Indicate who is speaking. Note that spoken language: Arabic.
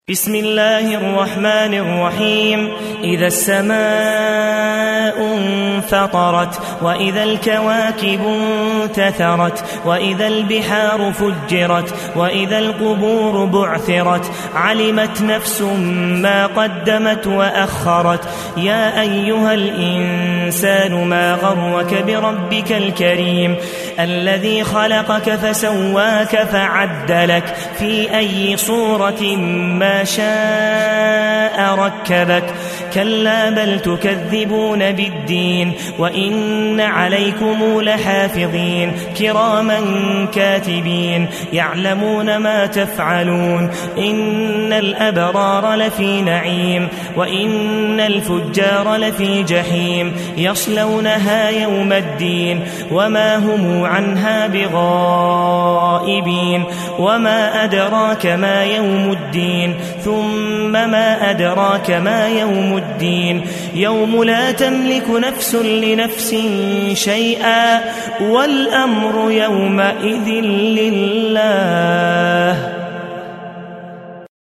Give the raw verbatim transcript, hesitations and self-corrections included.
Speaker 1: بسم الله الرحمن الرحيم. إذا السماء انفطرت وإذا الكواكب انتثرت وإذا البحار فجرت وإذا القبور بعثرت علمت نفس ما قدمت وأخرت. يا أيها الإنسان ما غرك بربك الكريم الذي خلقك فسواك فعدلك في أي صورة ما شاء ركبك. كلا بل تكذبون بالدين وإن عليكم لحافظين كراما كاتبين يعلمون ما تفعلون. إن الأبرار لفي نعيم وإن الفجار لفي جحيم يصلونها يوم الدين وما هم عنها بغائبين. وما أدراك ما يوم الدين ثم ما أدراك ما يوم الدين يوم لا تملك نفس لنفس شيئا والأمر يومئذ لله.